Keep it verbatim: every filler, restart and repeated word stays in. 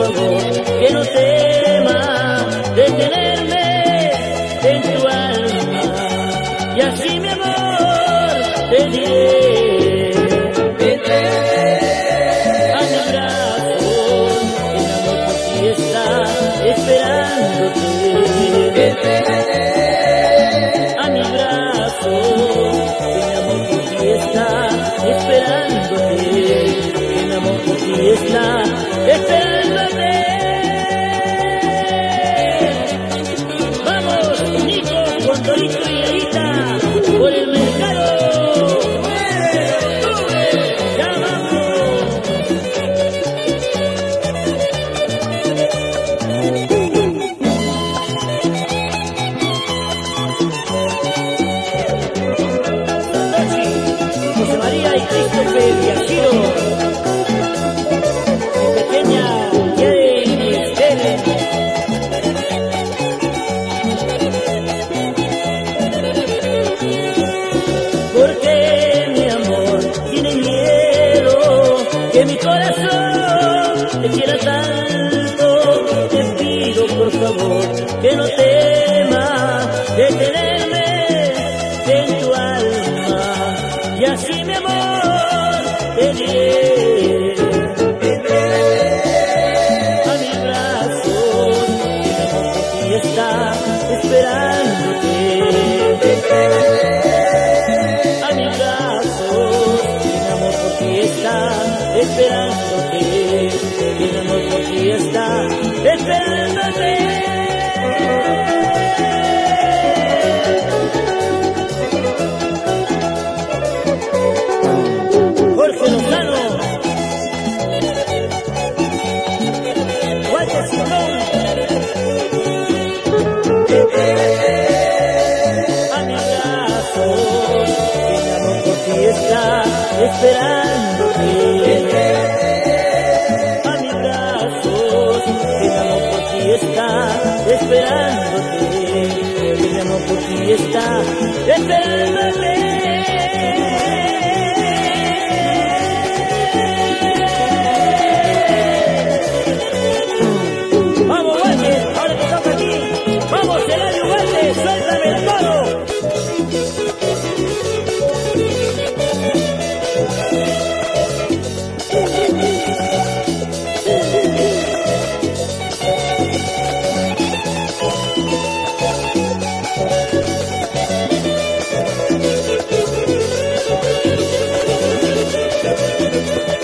favor, que no temas detenerme en tu alma, y así mi amor te diré. Vete a mi brazo, el amor por ti está esperándote. Vete a mi brazo, el amor por ti está esperándote. El amor por ti está esperándote. Vamos, Nico, con Torito y Erita, por el mercado. ¡Ya vamos! Sandochi, José María y Christopher Yashiro. Porque mi amor tiene miedo que mi corazón te quiera tanto. Te pido por favor que no temas detenerme en tu alma, y así mi amor te diré. A mis brazos, mi amor por ti está esperándote. Está esperándote, el amor por ti está esperándote. Jorge Lozano, Walter Simón, a mis brazos, el amor por ti está esperándote. A mis brazos, el amor por ti está esperándote. El amor por ti está esperándote. Vamos, Walter, ahora que toca aquí. Vamos, Eladio Walter, suéltame el toro. Thank you.